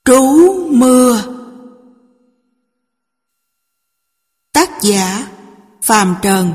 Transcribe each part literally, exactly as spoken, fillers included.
Trú mưa. Tác giả Phàm Trần.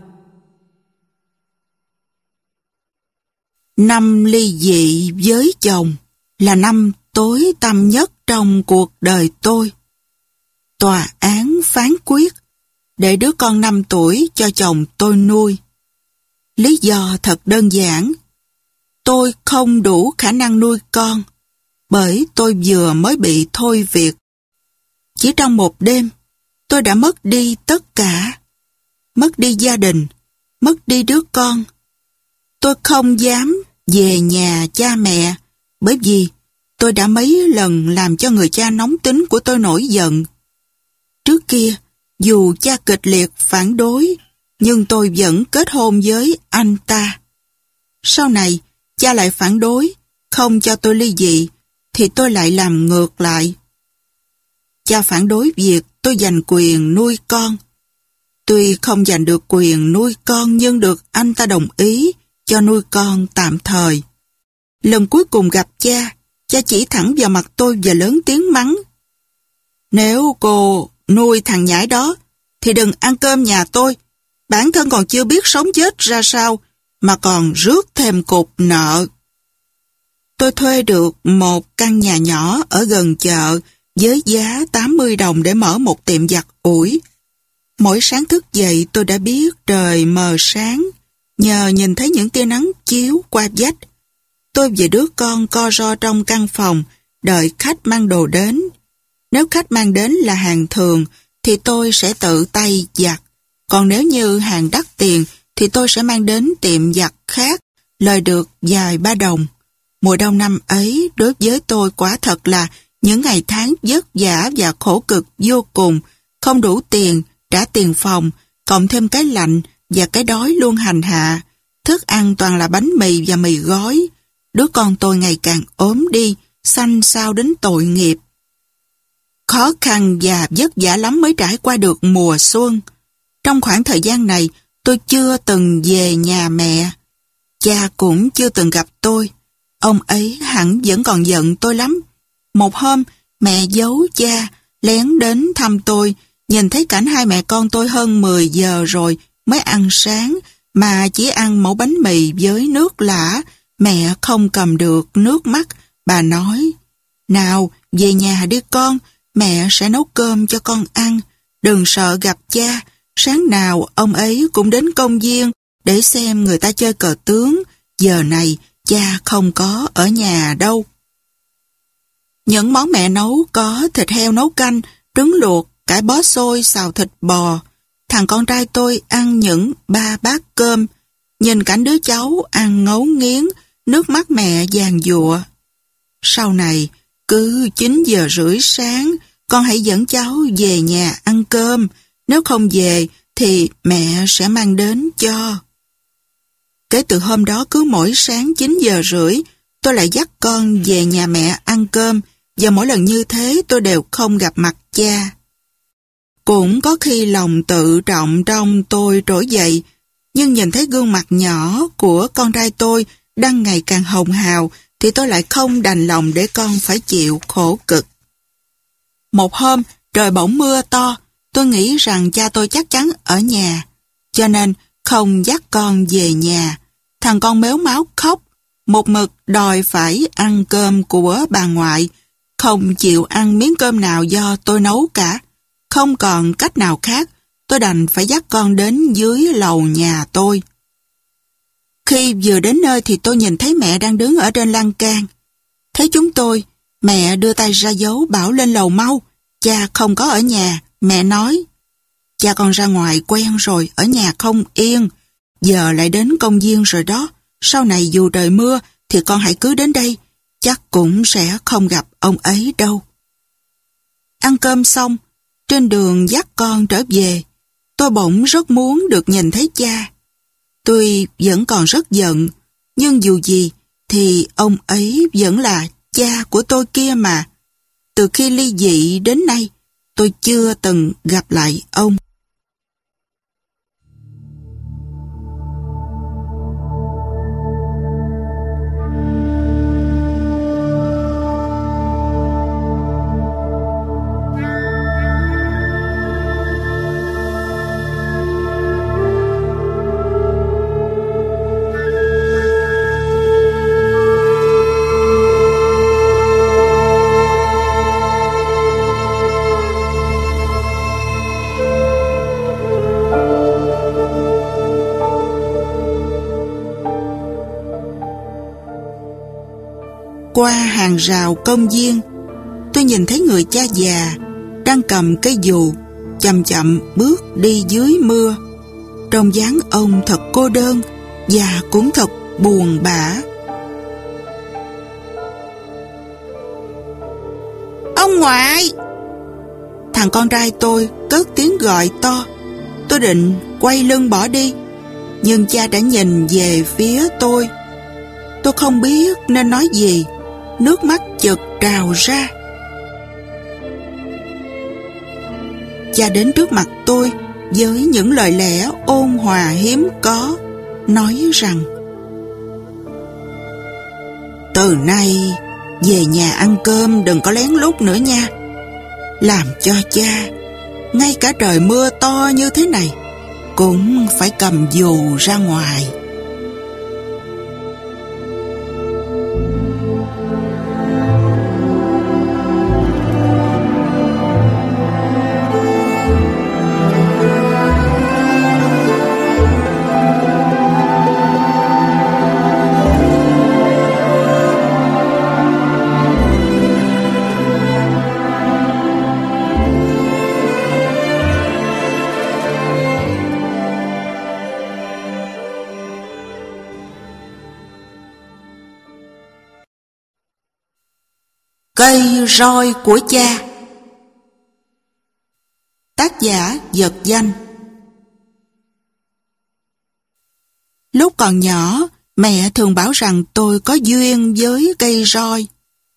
Năm ly dị với chồng là năm tối tăm nhất trong cuộc đời tôi. Tòa án phán quyết để đứa con năm tuổi cho chồng tôi nuôi. Lý do thật đơn giản. Tôi không đủ khả năng nuôi con, bởi tôi vừa mới bị thôi việc. Chỉ trong một đêm, tôi đã mất đi tất cả. Mất đi gia đình, mất đi đứa con. Tôi không dám về nhà cha mẹ, bởi vì tôi đã mấy lần làm cho người cha nóng tính của tôi nổi giận. Trước kia, dù cha kịch liệt phản đối, nhưng tôi vẫn kết hôn với anh ta. Sau này, cha lại phản đối, không cho tôi ly dị, thì tôi lại làm ngược lại. Cha phản đối việc tôi giành quyền nuôi con. Tuy không giành được quyền nuôi con nhưng được anh ta đồng ý cho nuôi con tạm thời. Lần cuối cùng gặp cha, cha chỉ thẳng vào mặt tôi và lớn tiếng mắng. Nếu cô nuôi thằng nhãi đó, thì đừng ăn cơm nhà tôi. Bản thân còn chưa biết sống chết ra sao, mà còn rước thêm cục nợ. Tôi thuê được một căn nhà nhỏ ở gần chợ với giá tám mươi đồng để mở một tiệm giặt ủi. Mỗi sáng thức dậy tôi đã biết trời mờ sáng, nhờ nhìn thấy những tia nắng chiếu qua vách. Tôi và đứa con co ro trong căn phòng, đợi khách mang đồ đến. Nếu khách mang đến là hàng thường, thì tôi sẽ tự tay giặt. Còn nếu như hàng đắt tiền, thì tôi sẽ mang đến tiệm giặt khác, lời được vài ba đồng. Mùa đông năm ấy, đối với tôi quả thật là những ngày tháng vất vả và khổ cực vô cùng, không đủ tiền, trả tiền phòng, cộng thêm cái lạnh và cái đói luôn hành hạ. Thức ăn toàn là bánh mì và mì gói. Đứa con tôi ngày càng ốm đi, xanh xao đến tội nghiệp. Khó khăn và vất vả lắm mới trải qua được mùa xuân. Trong khoảng thời gian này, tôi chưa từng về nhà mẹ. Cha cũng chưa từng gặp tôi. Ông ấy hẳn vẫn còn giận tôi lắm. Một hôm, mẹ giấu cha, lén đến thăm tôi, nhìn thấy cảnh hai mẹ con tôi hơn mười giờ rồi mới ăn sáng, mà chỉ ăn mẩu bánh mì với nước lã. Mẹ không cầm được nước mắt, bà nói, nào, về nhà đi con, mẹ sẽ nấu cơm cho con ăn, đừng sợ gặp cha. Sáng nào ông ấy cũng đến công viên để xem người ta chơi cờ tướng, giờ này cha không có ở nhà đâu. Những món mẹ nấu có thịt heo nấu canh, trứng luộc, cải bó xôi, xào thịt bò. Thằng con trai tôi ăn những ba bát cơm, nhìn cảnh đứa cháu ăn ngấu nghiến, nước mắt mẹ giàn giụa. Sau này, cứ chín giờ rưỡi sáng, con hãy dẫn cháu về nhà ăn cơm, nếu không về thì mẹ sẽ mang đến cho. Kể từ hôm đó cứ mỗi sáng chín giờ rưỡi, tôi lại dắt con về nhà mẹ ăn cơm, và mỗi lần như thế tôi đều không gặp mặt cha. Cũng có khi lòng tự trọng trong tôi trỗi dậy, nhưng nhìn thấy gương mặt nhỏ của con trai tôi đang ngày càng hồng hào, thì tôi lại không đành lòng để con phải chịu khổ cực. Một hôm, trời bỗng mưa to, tôi nghĩ rằng cha tôi chắc chắn ở nhà, cho nên không dắt con về nhà. Thằng con mếu máo khóc, một mực đòi phải ăn cơm của bà ngoại, không chịu ăn miếng cơm nào do tôi nấu cả. Không còn cách nào khác, tôi đành phải dắt con đến dưới lầu nhà tôi. Khi vừa đến nơi thì tôi nhìn thấy mẹ đang đứng ở trên lan can. Thấy chúng tôi, mẹ đưa tay ra dấu bảo lên lầu mau, cha không có ở nhà. Mẹ nói, cha con ra ngoài quen rồi, ở nhà không yên, giờ lại đến công viên rồi đó, sau này dù trời mưa thì con hãy cứ đến đây, chắc cũng sẽ không gặp ông ấy đâu. Ăn cơm xong, trên đường dắt con trở về, tôi bỗng rất muốn được nhìn thấy cha. Tuy vẫn còn rất giận, nhưng dù gì thì ông ấy vẫn là cha của tôi kia mà. Từ khi ly dị đến nay, tôi chưa từng gặp lại ông. qua hàng rào công viên, tôi nhìn thấy người cha già đang cầm cây dù, chậm chậm bước đi dưới mưa. Trông dáng ông thật cô đơn và cũng thật buồn bã. Ông ngoại! Thằng con trai tôi cất tiếng gọi to. Tôi định quay lưng bỏ đi, nhưng cha đã nhìn về phía tôi. Tôi không biết nên nói gì, nước mắt chợt trào ra. Cha đến trước mặt tôi với những lời lẽ ôn hòa hiếm có, nói rằng: từ nay về nhà ăn cơm đừng có lén lút nữa nha. Làm cho cha, ngay cả trời mưa to như thế này, cũng phải cầm dù ra ngoài. Cây roi của cha. Tác giả Vật Danh. Lúc còn nhỏ, mẹ thường bảo rằng tôi có duyên với cây roi.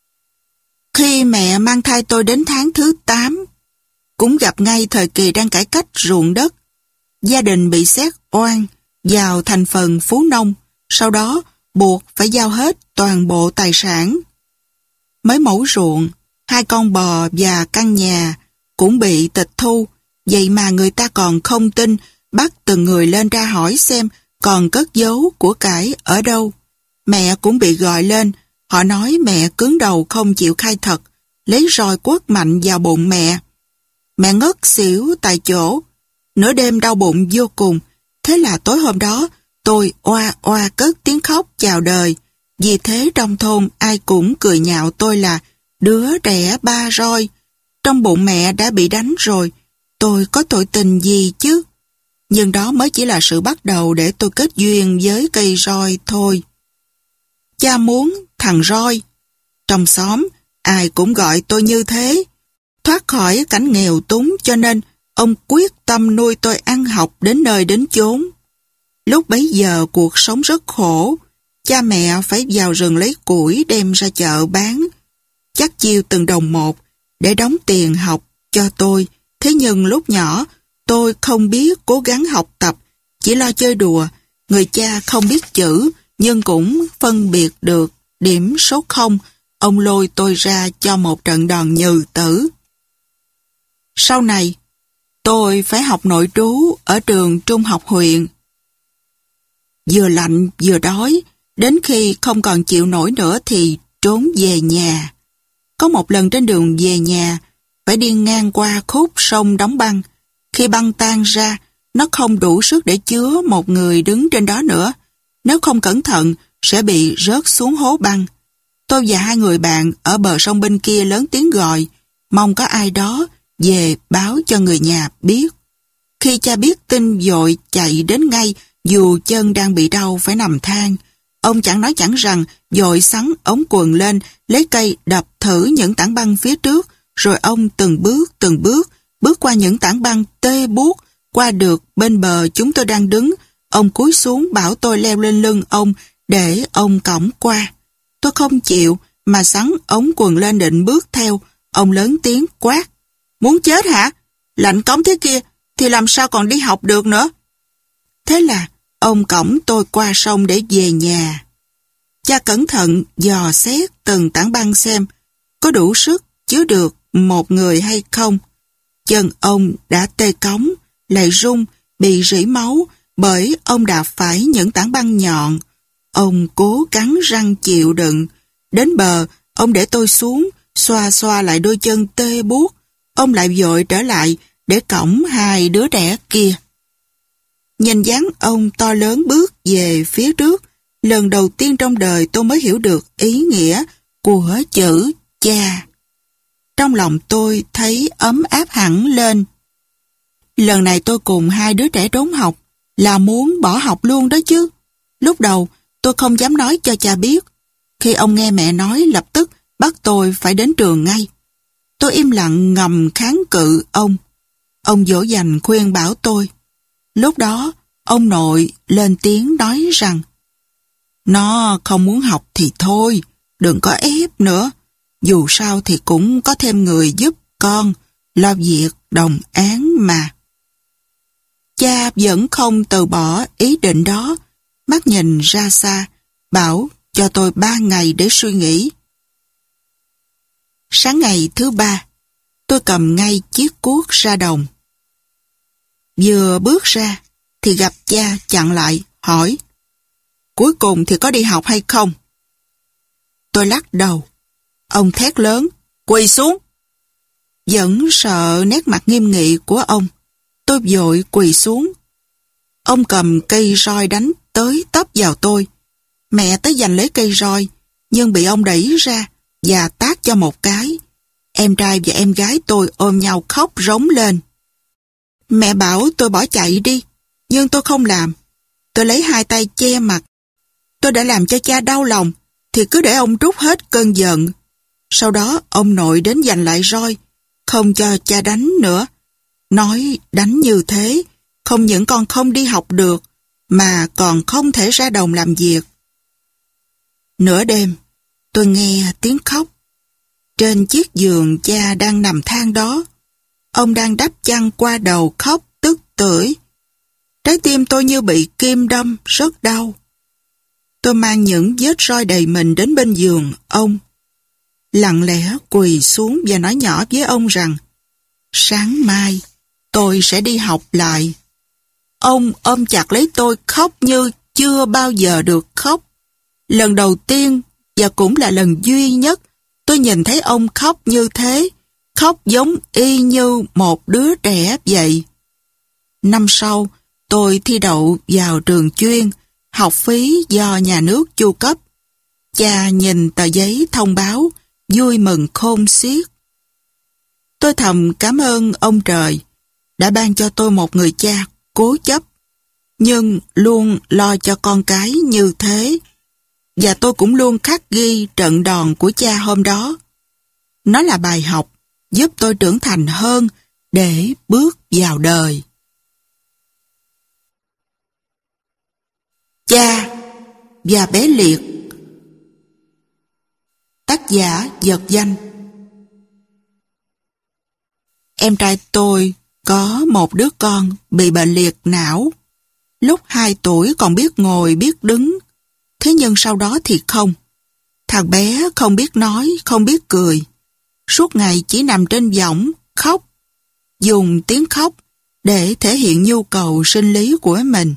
Khi mẹ mang thai tôi đến tháng thứ tám, cũng gặp ngay thời kỳ đang cải cách ruộng đất. Gia đình bị xét oan vào thành phần phú nông, sau đó buộc phải giao hết toàn bộ tài sản. Mấy mẫu ruộng, hai con bò và căn nhà cũng bị tịch thu, vậy mà người ta còn không tin, bắt từng người lên ra hỏi xem còn cất giấu của cải ở đâu. Mẹ cũng bị gọi lên, họ nói mẹ cứng đầu không chịu khai thật, lấy roi quất mạnh vào bụng mẹ. Mẹ ngất xỉu tại chỗ, nửa đêm đau bụng vô cùng. Thế là tối hôm đó, tôi oa oa cất tiếng khóc chào đời. Vì thế trong thôn ai cũng cười nhạo tôi là đứa trẻ ba roi. Trong bụng mẹ đã bị đánh rồi, tôi có tội tình gì chứ? Nhưng đó mới chỉ là sự bắt đầu để tôi kết duyên với cây roi thôi. Cha muốn thằng roi. Trong xóm, ai cũng gọi tôi như thế. Thoát khỏi cảnh nghèo túng cho nên ông quyết tâm nuôi tôi ăn học đến nơi đến chốn. Lúc bấy giờ cuộc sống rất khổ. Cha mẹ phải vào rừng lấy củi đem ra chợ bán, chắc chiêu từng đồng một để đóng tiền học cho tôi. Thế nhưng lúc nhỏ tôi không biết cố gắng học tập, chỉ lo chơi đùa. Người cha không biết chữ nhưng cũng phân biệt được điểm số không. Ông lôi tôi ra cho một trận đòn nhừ tử. Sau này tôi phải học nội trú ở trường trung học huyện. Vừa lạnh vừa đói, đến khi không còn chịu nổi nữa thì trốn về nhà. Có một lần trên đường về nhà, phải đi ngang qua khúc sông đóng băng. Khi băng tan ra, nó không đủ sức để chứa một người đứng trên đó nữa. Nếu không cẩn thận, sẽ bị rớt xuống hố băng. Tôi và hai người bạn ở bờ sông bên kia lớn tiếng gọi, mong có ai đó về báo cho người nhà biết. Khi cha biết tin vội chạy đến ngay, dù chân đang bị đau phải nằm than. Ông chẳng nói chẳng rằng, vội xắn ống quần lên, lấy cây đập thử những tảng băng phía trước, rồi ông từng bước từng bước, bước qua những tảng băng tê buốt, qua được bên bờ chúng tôi đang đứng. Ông cúi xuống bảo tôi leo lên lưng ông để ông cõng qua. Tôi không chịu, mà xắn ống quần lên định bước theo. Ông lớn tiếng quát: "Muốn chết hả? Lạnh cống thế kia thì làm sao còn đi học được nữa?" Thế là ông cõng tôi qua sông để về nhà. Cha cẩn thận dò xét từng tảng băng xem có đủ sức chứa được một người hay không. Chân ông đã tê cống, lại rung, bị rỉ máu bởi ông đạp phải những tảng băng nhọn. Ông cố cắn răng chịu đựng. Đến bờ, ông để tôi xuống, xoa xoa lại đôi chân tê buốt. Ông lại vội trở lại để cõng hai đứa trẻ kia. Nhìn dáng ông to lớn bước về phía trước, lần đầu tiên trong đời tôi mới hiểu được ý nghĩa của chữ cha. Trong lòng tôi thấy ấm áp hẳn lên. Lần này tôi cùng hai đứa trẻ trốn học là muốn bỏ học luôn đó chứ. Lúc đầu tôi không dám nói cho cha biết. Khi ông nghe mẹ nói lập tức bắt tôi phải đến trường ngay. Tôi im lặng ngầm kháng cự ông. Ông dỗ dành khuyên bảo tôi. Lúc đó ông nội lên tiếng nói rằng nó không muốn học thì thôi, đừng có ép nữa. Dù sao thì cũng có thêm người giúp con lo việc đồng áng mà. Cha vẫn không từ bỏ ý định đó, mắt nhìn ra xa, bảo cho tôi ba ngày để suy nghĩ. Sáng ngày thứ ba, tôi cầm ngay chiếc cuốc ra đồng. Vừa bước ra, thì gặp cha chặn lại, hỏi, cuối cùng thì có đi học hay không? Tôi lắc đầu. Ông thét lớn, quỳ xuống. Vẫn sợ nét mặt nghiêm nghị của ông, tôi vội quỳ xuống. Ông cầm cây roi đánh tới tấp vào tôi. Mẹ tới giành lấy cây roi, nhưng bị ông đẩy ra và tát cho một cái. Em trai và em gái tôi ôm nhau khóc rống lên. Mẹ bảo tôi bỏ chạy đi, nhưng tôi không làm. Tôi lấy hai tay che mặt. Tôi đã làm cho cha đau lòng, thì cứ để ông trút hết cơn giận. Sau đó ông nội đến giành lại roi, không cho cha đánh nữa. Nói đánh như thế, không những con không đi học được, mà còn không thể ra đồng làm việc. Nửa đêm, tôi nghe tiếng khóc. Trên chiếc giường cha đang nằm than đó, ông đang đắp chăn qua đầu khóc tức tưởi. Trái tim tôi như bị kim đâm, rất đau. Tôi mang những vết roi đầy mình đến bên giường ông. Lặng lẽ quỳ xuống và nói nhỏ với ông rằng sáng mai tôi sẽ đi học lại. Ông ôm chặt lấy tôi khóc như chưa bao giờ được khóc. Lần đầu tiên và cũng là lần duy nhất tôi nhìn thấy ông khóc như thế, khóc giống y như một đứa trẻ vậy. Năm sau, tôi thi đậu vào trường chuyên, học phí do nhà nước chu cấp. Cha nhìn tờ giấy thông báo, vui mừng khôn xiết. Tôi thầm cảm ơn ông trời đã ban cho tôi một người cha cố chấp, nhưng luôn lo cho con cái như thế. Và tôi cũng luôn khắc ghi trận đòn của cha hôm đó. Nó là bài học giúp tôi trưởng thành hơn để bước vào đời. Cha và bé Liệt. Tác giả vật danh. Em trai tôi có một đứa con bị bệnh liệt não. Lúc hai tuổi còn biết ngồi biết đứng, thế nhưng sau đó thì không. Thằng bé không biết nói, không biết cười. Suốt ngày chỉ nằm trên võng, khóc. Dùng tiếng khóc để thể hiện nhu cầu sinh lý của mình.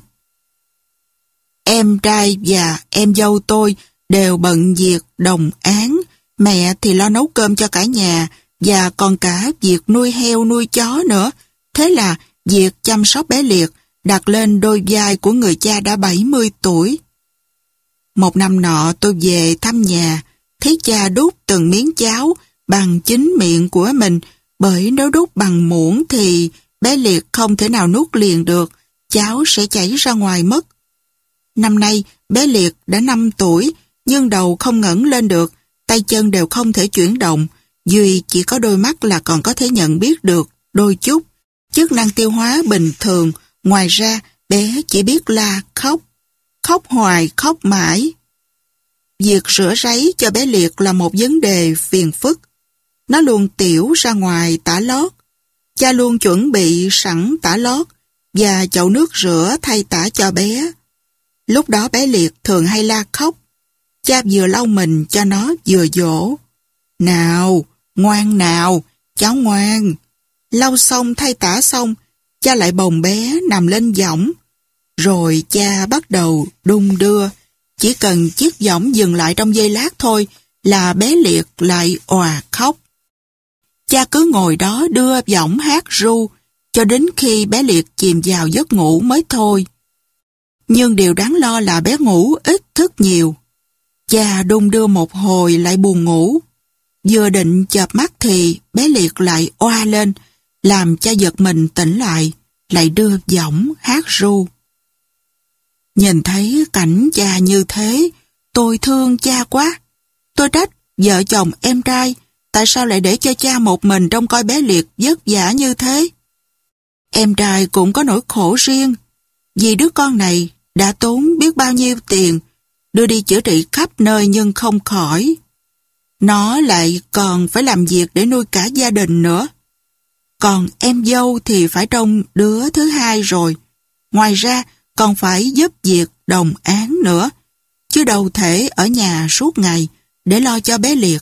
Em trai và em dâu tôi đều bận việc đồng áng. Mẹ thì lo nấu cơm cho cả nhà và còn cả việc nuôi heo nuôi chó nữa. Thế là việc chăm sóc bé Liệt đặt lên đôi vai của người cha đã bảy mươi tuổi. Một năm nọ tôi về thăm nhà, thấy cha đút từng miếng cháo bằng chính miệng của mình, bởi nếu đút bằng muỗng thì bé Liệt không thể nào nuốt liền được, cháo sẽ chảy ra ngoài mất. Năm nay bé Liệt đã năm tuổi, nhưng đầu không ngẩng lên được, tay chân đều không thể chuyển động, duy chỉ có đôi mắt là còn có thể nhận biết được đôi chút. Chức năng tiêu hóa bình thường, ngoài ra bé chỉ biết la khóc, khóc hoài khóc mãi. Việc rửa ráy cho bé Liệt là một vấn đề phiền phức. Nó luôn tiểu ra ngoài tã lót. Cha luôn chuẩn bị sẵn tã lót và chậu nước rửa thay tã cho bé. Lúc đó bé Liệt thường hay la khóc. Cha vừa lau mình cho nó vừa dỗ. Nào, ngoan nào, cháu ngoan. Lau xong thay tã xong, cha lại bồng bé nằm lên võng. Rồi cha bắt đầu đung đưa. Chỉ cần chiếc võng dừng lại trong giây lát thôi là bé Liệt lại òa khóc. Cha cứ ngồi đó đưa võng hát ru cho đến khi bé Liệt chìm vào giấc ngủ mới thôi. Nhưng điều đáng lo là bé ngủ ít thức nhiều. Cha đung đưa một hồi lại buồn ngủ. Vừa định chợp mắt thì bé Liệt lại oa lên, làm cha giật mình tỉnh lại, lại đưa giọng hát ru. Nhìn thấy cảnh cha như thế, tôi thương cha quá. Tôi trách vợ chồng em trai, tại sao lại để cho cha một mình trông coi bé Liệt vất vả như thế? Em trai cũng có nỗi khổ riêng, vì đứa con này đã tốn biết bao nhiêu tiền, đưa đi chữa trị khắp nơi nhưng không khỏi. Nó lại còn phải làm việc để nuôi cả gia đình nữa. Còn em dâu thì phải trông đứa thứ hai rồi. Ngoài ra còn phải giúp việc đồng án nữa, chứ đâu thể ở nhà suốt ngày để lo cho bé Liệt.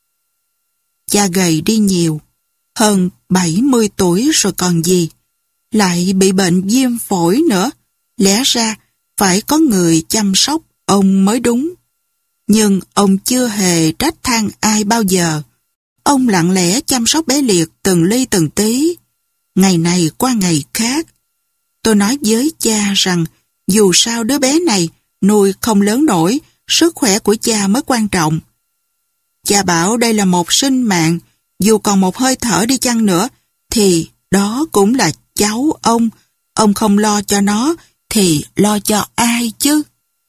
Cha gầy đi nhiều, hơn bảy mươi tuổi rồi còn gì, lại bị bệnh viêm phổi nữa, lẽ ra phải có người chăm sóc ông mới đúng. Nhưng ông chưa hề trách than ai bao giờ. Ông lặng lẽ chăm sóc bé Liệt từng ly từng tí, ngày này qua ngày khác. Tôi nói với cha rằng dù sao đứa bé này nuôi không lớn nổi, sức khỏe của cha mới quan trọng. Cha bảo đây là một sinh mạng, dù còn một hơi thở đi chăng nữa, thì đó cũng là cháu ông. Ông không lo cho nó, thì lo cho ai chứ?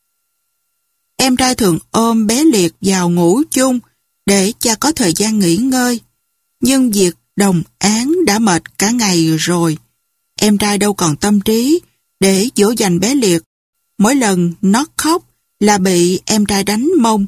Em trai thường ôm bé Liệt vào ngủ chung, để cha có thời gian nghỉ ngơi. Nhưng việc đồng án đã mệt cả ngày rồi. Em trai đâu còn tâm trí để dỗ dành bé Liệt. Mỗi lần nó khóc là bị em trai đánh mông.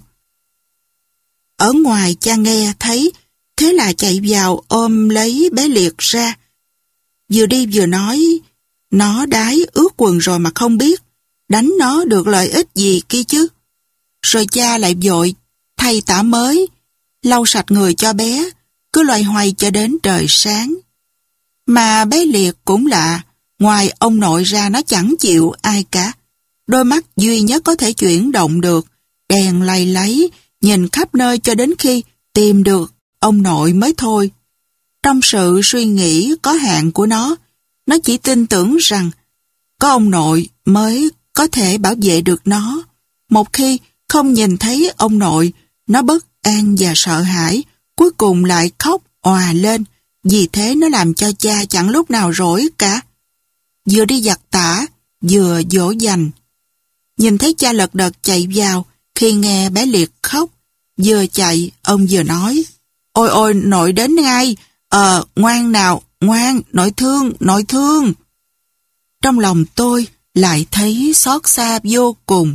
Ở ngoài cha nghe thấy, thế là chạy vào ôm lấy bé Liệt ra. Vừa đi vừa nói, nó đái ướt quần rồi mà không biết, đánh nó được lợi ích gì kia chứ. Rồi cha lại vội thay tã mới, lau sạch người cho bé, cứ loay hoay cho đến trời sáng. Mà bé Liệt cũng lạ, ngoài ông nội ra nó chẳng chịu ai cả. Đôi mắt duy nhất có thể chuyển động được, đèn lay lấy, nhìn khắp nơi cho đến khi tìm được ông nội mới thôi. Trong sự suy nghĩ có hạn của nó, nó chỉ tin tưởng rằng có ông nội mới có thể bảo vệ được nó. Một khi không nhìn thấy ông nội, nó bất an và sợ hãi, cuối cùng lại khóc òa lên. Vì thế nó làm cho cha chẳng lúc nào rỗi cả. Vừa đi giặt tã, vừa dỗ dành. Nhìn thấy cha lật đật chạy vào khi nghe bé Liệt khóc. Vừa chạy, ông vừa nói, ôi ôi, nội đến ngay, ờ, ngoan nào, ngoan, nội thương, nội thương. Trong lòng tôi lại thấy xót xa vô cùng.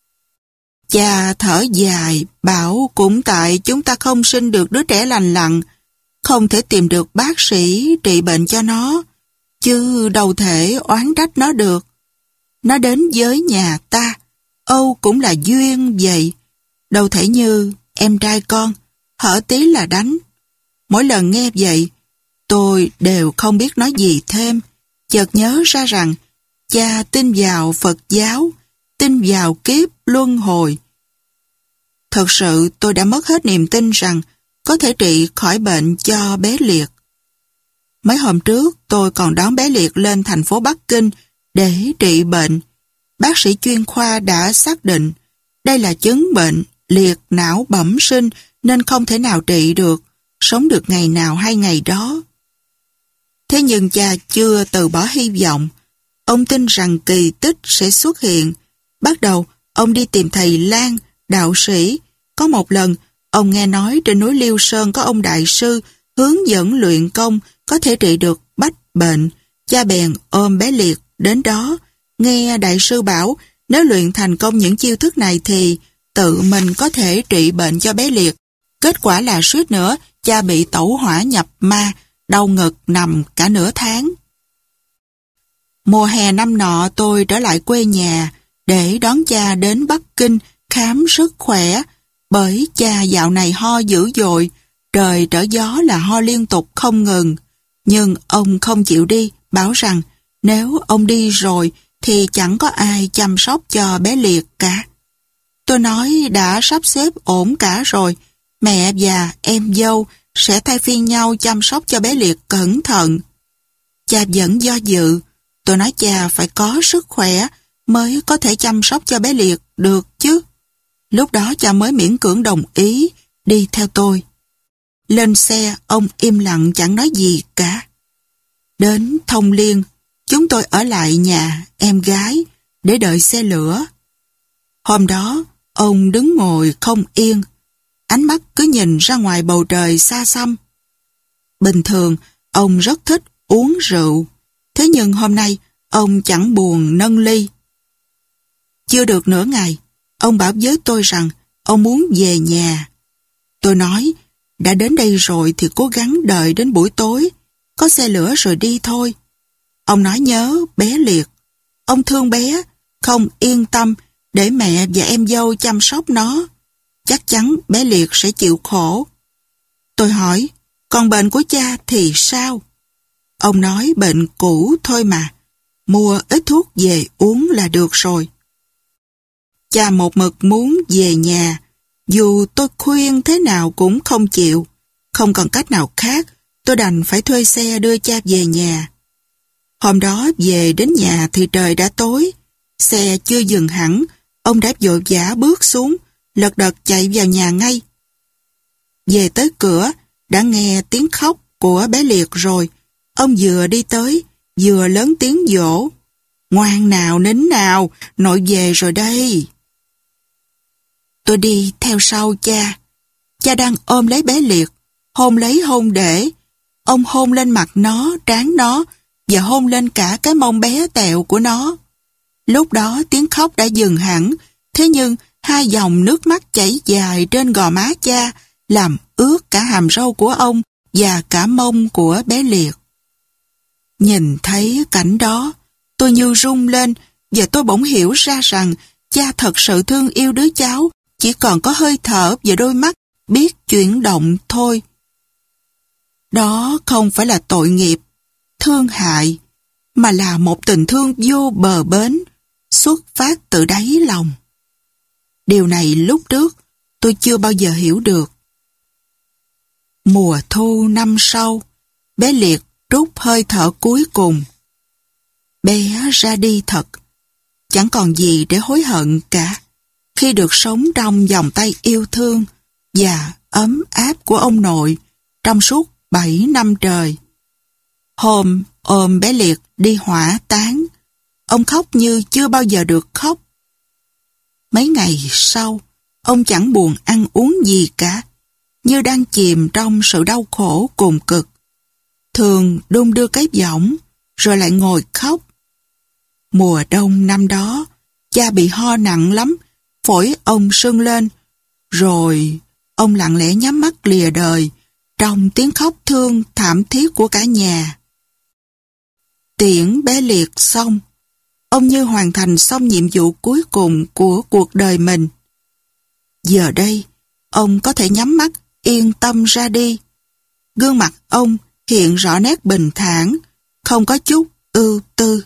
Cha thở dài, bảo cũng tại chúng ta không sinh được đứa trẻ lành lặn, không thể tìm được bác sĩ trị bệnh cho nó, chứ đâu thể oán trách nó được. Nó đến với nhà ta, Âu cũng là duyên vậy, đâu thể như em trai con, hở tí là đánh. Mỗi lần nghe vậy, tôi đều không biết nói gì thêm, chợt nhớ ra rằng cha tin vào Phật giáo, tin vào kiếp luân hồi. Thật sự tôi đã mất hết niềm tin rằng có thể trị khỏi bệnh cho bé Liệt. Mấy hôm trước tôi còn đón bé Liệt lên thành phố Bắc Kinh để trị bệnh. Bác sĩ chuyên khoa đã xác định đây là chứng bệnh liệt não bẩm sinh nên không thể nào trị được, sống được ngày nào hay ngày đó. Thế nhưng cha chưa từ bỏ hy vọng. Ông tin rằng kỳ tích sẽ xuất hiện. Bắt đầu, ông đi tìm thầy Lan, đạo sĩ. Có một lần, ông nghe nói trên núi Liêu Sơn có ông đại sư hướng dẫn luyện công có thể trị được bách bệnh. Cha bèn ôm bé Liệt đến đó. Nghe đại sư bảo nếu luyện thành công những chiêu thức này thì tự mình có thể trị bệnh cho bé Liệt. Kết quả là suýt nữa cha bị tẩu hỏa nhập ma, đau ngực nằm cả nửa tháng. Mùa hè năm nọ tôi trở lại quê nhà để đón cha đến Bắc Kinh khám sức khỏe, bởi cha dạo này ho dữ dội, trời trở gió là ho liên tục không ngừng. Nhưng ông không chịu đi, bảo rằng nếu ông đi rồi thì chẳng có ai chăm sóc cho bé Liệt cả. Tôi nói đã sắp xếp ổn cả rồi, mẹ và em dâu sẽ thay phiên nhau chăm sóc cho bé Liệt cẩn thận. Cha vẫn do dự. Tôi nói cha phải có sức khỏe mới có thể chăm sóc cho bé Liệt được chứ. Lúc đó cha mới miễn cưỡng đồng ý đi theo tôi. Lên xe, ông im lặng chẳng nói gì cả. Đến Thông Liên, chúng tôi ở lại nhà em gái để đợi xe lửa. Hôm đó, ông đứng ngồi không yên, ánh mắt cứ nhìn ra ngoài bầu trời xa xăm. Bình thường, ông rất thích uống rượu, thế nhưng hôm nay ông chẳng buồn nâng ly. Chưa được nửa ngày, ông bảo với tôi rằng ông muốn về nhà. Tôi nói, đã đến đây rồi thì cố gắng đợi đến buổi tối, có xe lửa rồi đi thôi. Ông nói nhớ bé Liệt. Ông thương bé, không yên tâm để mẹ và em dâu chăm sóc nó. Chắc chắn bé Liệt sẽ chịu khổ. Tôi hỏi, còn bệnh của cha thì sao? Ông nói bệnh cũ thôi mà, mua ít thuốc về uống là được rồi. Cha một mực muốn về nhà, dù tôi khuyên thế nào cũng không chịu. Không còn cách nào khác, tôi đành phải thuê xe đưa cha về nhà. Hôm đó về đến nhà thì trời đã tối. Xe chưa dừng hẳn, ông đã vội vã bước xuống, lật đật chạy vào nhà ngay. Về tới cửa, đã nghe tiếng khóc của bé Liệt rồi. Ông vừa đi tới, vừa lớn tiếng dỗ. Ngoan nào, nín nào, nội về rồi đây. Tôi đi theo sau cha. Cha đang ôm lấy bé Liệt, hôn lấy hôn để. Ông hôn lên mặt nó, trán nó, và hôn lên cả cái mông bé tẹo của nó. Lúc đó tiếng khóc đã dừng hẳn, thế nhưng hai dòng nước mắt chảy dài trên gò má cha, làm ướt cả hàm râu của ông và cả mông của bé Liệt. Nhìn thấy cảnh đó, tôi như rung lên, và tôi bỗng hiểu ra rằng cha thật sự thương yêu đứa cháu, chỉ còn có hơi thở và đôi mắt biết chuyển động thôi. Đó không phải là tội nghiệp, thương hại, mà là một tình thương vô bờ bến, xuất phát từ đáy lòng. Điều này lúc trước tôi chưa bao giờ hiểu được. Mùa thu năm sau, bé Liệt trút hơi thở cuối cùng. Bé ra đi thật, chẳng còn gì để hối hận cả, khi được sống trong vòng tay yêu thương và ấm áp của ông nội trong suốt bảy năm trời. Hôm ôm bé Liệt đi hỏa táng, ông khóc như chưa bao giờ được khóc. Mấy ngày sau, ông chẳng buồn ăn uống gì cả, như đang chìm trong sự đau khổ cùng cực. Thường đung đưa cái võng, rồi lại ngồi khóc. Mùa đông năm đó, cha bị ho nặng lắm, phổi ông sưng lên, rồi ông lặng lẽ nhắm mắt lìa đời, trong tiếng khóc thương thảm thiết của cả nhà. Tiễn bé Liệt xong, ông như hoàn thành xong nhiệm vụ cuối cùng của cuộc đời mình. Giờ đây, ông có thể nhắm mắt, yên tâm ra đi. Gương mặt ông hiện rõ nét bình thản, không có chút ưu tư.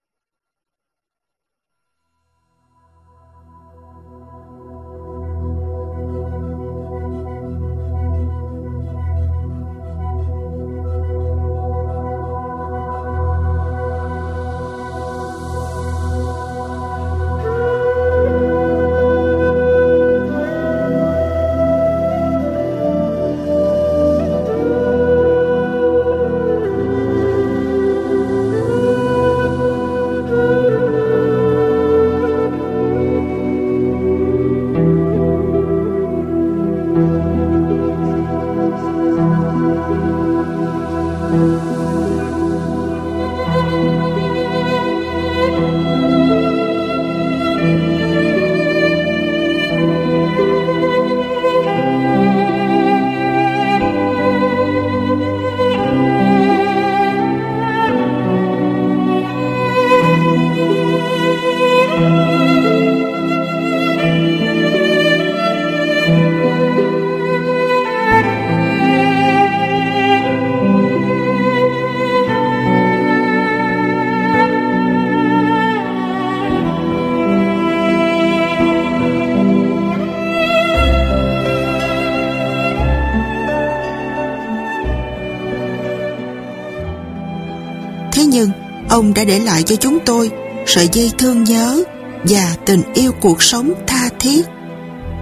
Ông đã để lại cho chúng tôi sợi dây thương nhớ và tình yêu cuộc sống tha thiết.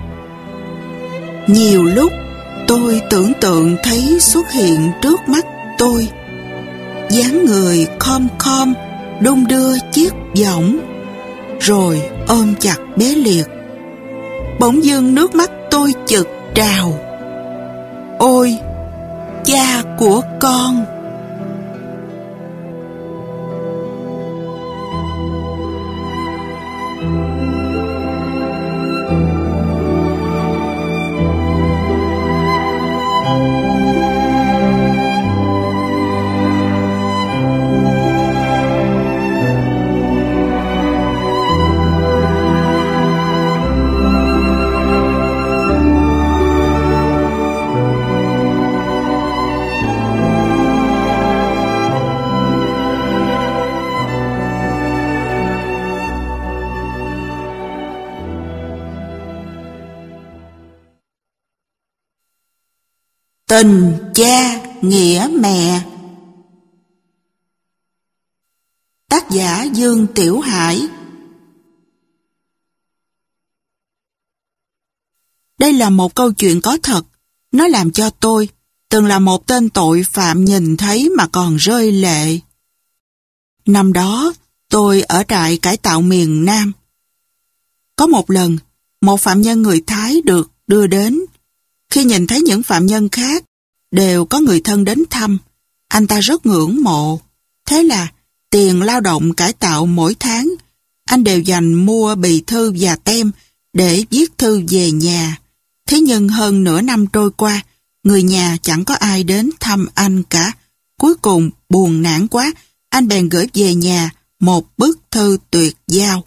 Nhiều lúc tôi tưởng tượng thấy xuất hiện trước mắt tôi dáng người khom khom đung đưa chiếc võng, rồi ôm chặt bé Liệt. Bỗng dưng nước mắt tôi chực trào. Ôi, cha của con! Tình cha nghĩa mẹ. Tác giả Dương Tiểu Hải. Đây là một câu chuyện có thật. Nó làm cho tôi, từng là một tên tội phạm, nhìn thấy mà còn rơi lệ. Năm đó, tôi ở trại cải tạo miền Nam. Có một lần, một phạm nhân người Thái được đưa đến. Khi nhìn thấy những phạm nhân khác đều có người thân đến thăm, anh ta rất ngưỡng mộ. Thế là tiền lao động cải tạo mỗi tháng, anh đều dành mua bì thư và tem để viết thư về nhà. Thế nhưng hơn nửa năm trôi qua, người nhà chẳng có ai đến thăm anh cả. Cuối cùng buồn nản quá, anh bèn gửi về nhà một bức thư tuyệt giao.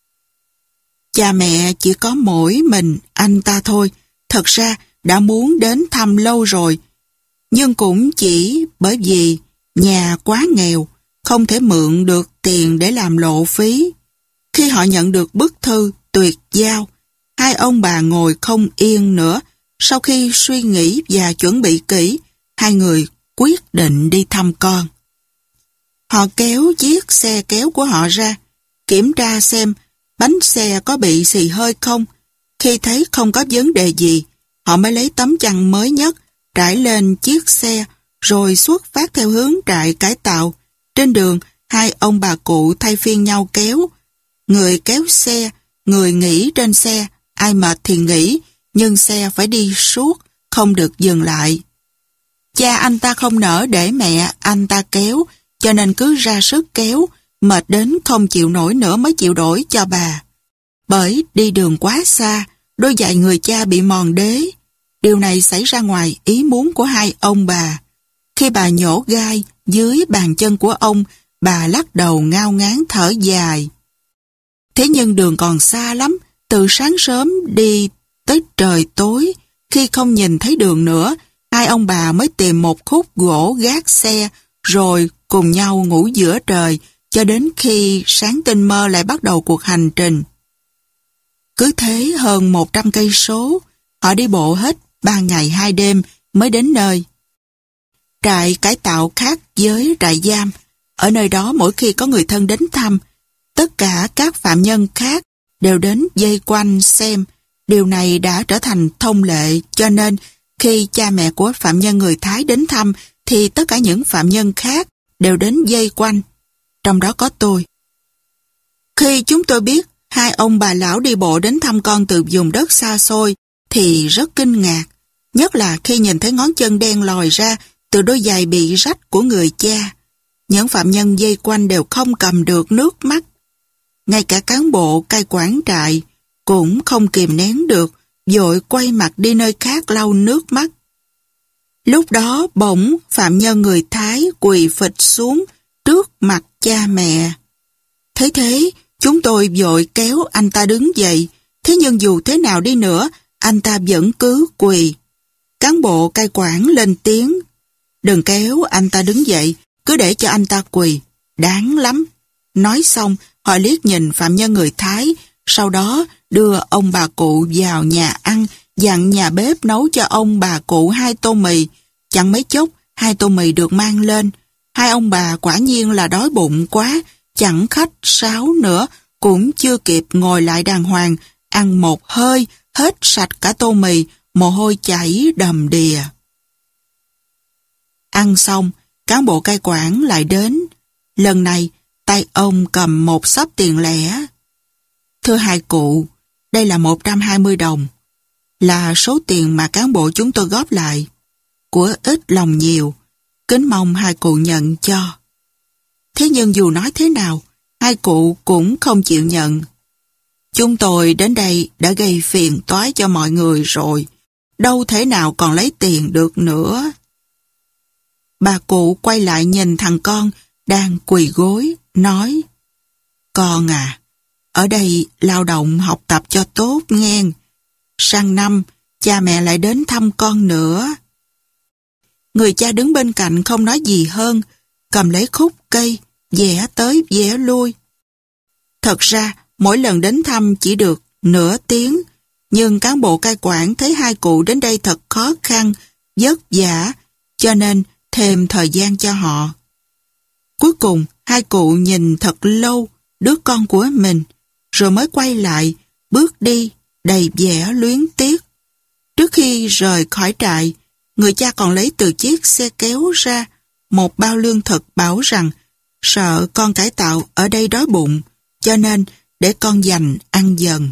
Cha mẹ chỉ có mỗi mình anh ta thôi. Thật ra đã muốn đến thăm lâu rồi, nhưng cũng chỉ bởi vì nhà quá nghèo, không thể mượn được tiền để làm lộ phí. Khi họ nhận được bức thư tuyệt giao, hai ông bà ngồi không yên nữa. Sau khi suy nghĩ và chuẩn bị kỹ, hai người quyết định đi thăm con. Họ kéo chiếc xe kéo của họ ra, kiểm tra xem bánh xe có bị xì hơi không. Khi thấy không có vấn đề gì, họ mới lấy tấm chăn mới nhất, trải lên chiếc xe, rồi xuất phát theo hướng trại cải tạo. Trên đường, hai ông bà cụ thay phiên nhau kéo. Người kéo xe, người nghỉ trên xe, ai mệt thì nghỉ, nhưng xe phải đi suốt, không được dừng lại. Cha anh ta không nỡ để mẹ anh ta kéo, cho nên cứ ra sức kéo, mệt đến không chịu nổi nữa mới chịu đổi cho bà. Bởi đi đường quá xa, đôi giày người cha bị mòn đế. Điều này xảy ra ngoài ý muốn của hai ông bà. Khi bà nhổ gai dưới bàn chân của ông, bà lắc đầu ngao ngán thở dài. Thế nhưng đường còn xa lắm, từ sáng sớm đi tới trời tối. Khi không nhìn thấy đường nữa, hai ông bà mới tìm một khúc gỗ gác xe, rồi cùng nhau ngủ giữa trời, cho đến khi sáng tinh mơ lại bắt đầu cuộc hành trình. Cứ thế hơn một trăm cây số, họ đi bộ hết ba ngày hai đêm mới đến nơi. Trại cải tạo khác với trại giam. Ở nơi đó mỗi khi có người thân đến thăm, tất cả các phạm nhân khác đều đến vây quanh xem. Điều này đã trở thành thông lệ, cho nên khi cha mẹ của phạm nhân người Thái đến thăm thì tất cả những phạm nhân khác đều đến vây quanh, trong đó có tôi. Khi chúng tôi biết hai ông bà lão đi bộ đến thăm con từ vùng đất xa xôi thì rất kinh ngạc, nhất là khi nhìn thấy ngón chân đen lòi ra từ đôi giày bị rách của người cha. Những phạm nhân vây quanh đều không cầm được nước mắt. Ngay cả cán bộ cai quản trại cũng không kìm nén được, vội quay mặt đi nơi khác lau nước mắt. Lúc đó bỗng phạm nhân người Thái quỳ phịch xuống trước mặt cha mẹ. Thấy thế, chúng tôi vội kéo anh ta đứng dậy. Thế nhưng dù thế nào đi nữa, anh ta vẫn cứ quỳ. Cán bộ cai quản lên tiếng: "Đừng kéo anh ta đứng dậy, cứ để cho anh ta quỳ, đáng lắm." Nói xong, họ liếc nhìn phạm nhân người Thái, sau đó đưa ông bà cụ vào nhà ăn, dặn nhà bếp nấu cho ông bà cụ hai tô mì. Chẳng mấy chốc, hai tô mì được mang lên. Hai ông bà quả nhiên là đói bụng quá, chẳng khách sáo nữa, cũng chưa kịp ngồi lại đàng hoàng, ăn một hơi, hết sạch cả tô mì, mồ hôi chảy đầm đìa. Ăn xong, cán bộ cai quản lại đến. Lần này, tay ông cầm một xấp tiền lẻ. Thưa hai cụ, đây là một trăm hai mươi đồng, là số tiền mà cán bộ chúng tôi góp lại. Của ít lòng nhiều, kính mong hai cụ nhận cho. Thế nhưng dù nói thế nào, hai cụ cũng không chịu nhận. Chúng tôi đến đây đã gây phiền toái cho mọi người rồi, đâu thể nào còn lấy tiền được nữa. Bà cụ quay lại nhìn thằng con đang quỳ gối, nói: Con à, ở đây lao động học tập cho tốt nghe. Sang năm, cha mẹ lại đến thăm con nữa. Người cha đứng bên cạnh không nói gì hơn, cầm lấy khúc cây, vẽ tới vẽ lui. Thật ra, mỗi lần đến thăm chỉ được nửa tiếng, nhưng cán bộ cai quản thấy hai cụ đến đây thật khó khăn, vất vả, cho nên thêm thời gian cho họ. Cuối cùng, hai cụ nhìn thật lâu đứa con của mình, rồi mới quay lại, bước đi, đầy vẻ luyến tiếc. Trước khi rời khỏi trại, người cha còn lấy từ chiếc xe kéo ra một bao lương thực, bảo rằng sợ con cải tạo ở đây đói bụng, cho nên để con dành ăn dần.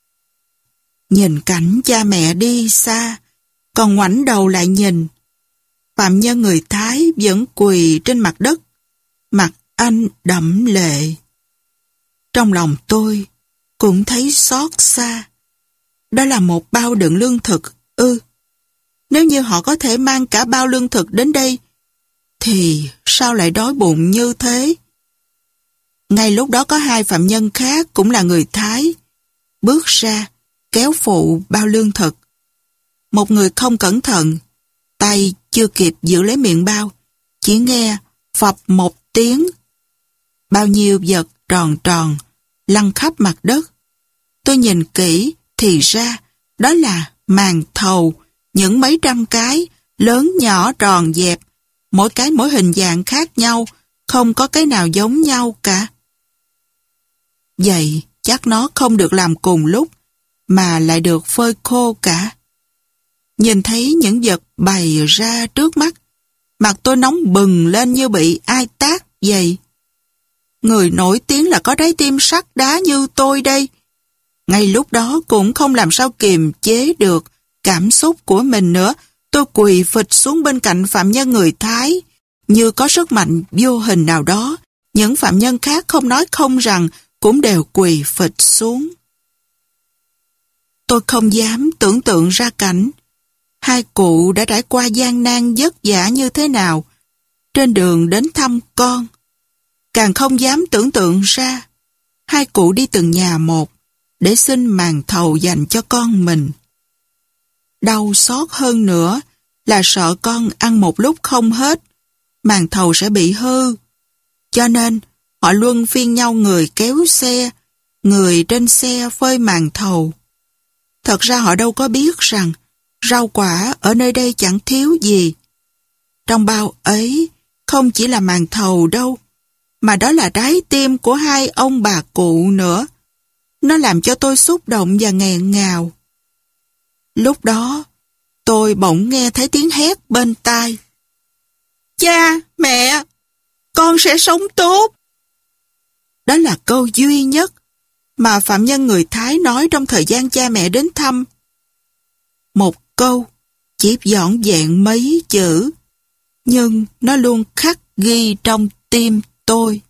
Nhìn cảnh cha mẹ đi xa, còn ngoảnh đầu lại nhìn, phạm nhân người Thái vẫn quỳ trên mặt đất, mặt anh đẫm lệ. Trong lòng tôi cũng thấy xót xa. Đó là một bao đựng lương thực ư? Nếu như họ có thể mang cả bao lương thực đến đây, thì sao lại đói bụng như thế? Ngay lúc đó có hai phạm nhân khác cũng là người Thái, bước ra, kéo phụ bao lương thực. Một người không cẩn thận, tay chưa kịp giữ lấy miệng bao, chỉ nghe phập một tiếng. Bao nhiêu vật tròn tròn, lăn khắp mặt đất. Tôi nhìn kỹ, thì ra, đó là màn thầu, những mấy trăm cái, lớn nhỏ tròn dẹp, mỗi cái mỗi hình dạng khác nhau, không có cái nào giống nhau cả. Vậy chắc nó không được làm cùng lúc, mà lại được phơi khô cả. Nhìn thấy những vật bày ra trước mắt, mặt tôi nóng bừng lên như bị ai tát vậy. Người nổi tiếng là có trái tim sắt đá như tôi đây. Ngay lúc đó cũng không làm sao kiềm chế được cảm xúc của mình nữa. Tôi quỳ phịch xuống bên cạnh phạm nhân người Thái. Như có sức mạnh vô hình nào đó, những phạm nhân khác không nói không rằng cũng đều quỳ phịch xuống. Tôi không dám tưởng tượng ra cảnh hai cụ đã trải qua gian nan vất vả như thế nào trên đường đến thăm con. Càng không dám tưởng tượng ra hai cụ đi từng nhà một để xin màn thầu dành cho con mình. Đau xót hơn nữa là sợ con ăn một lúc không hết, màn thầu sẽ bị hư. Cho nên họ luân phiên nhau người kéo xe, người trên xe phơi màn thầu. Thật ra họ đâu có biết rằng rau quả ở nơi đây chẳng thiếu gì. Trong bao ấy không chỉ là màn thầu đâu, mà đó là trái tim của hai ông bà cụ nữa. Nó làm cho tôi xúc động và nghẹn ngào. Lúc đó, tôi bỗng nghe thấy tiếng hét bên tai. Cha, mẹ, con sẽ sống tốt. Đó là câu duy nhất mà phạm nhân người Thái nói trong thời gian cha mẹ đến thăm. Một câu chỉ vỏn vẹn mấy chữ, nhưng nó luôn khắc ghi trong tim tôi.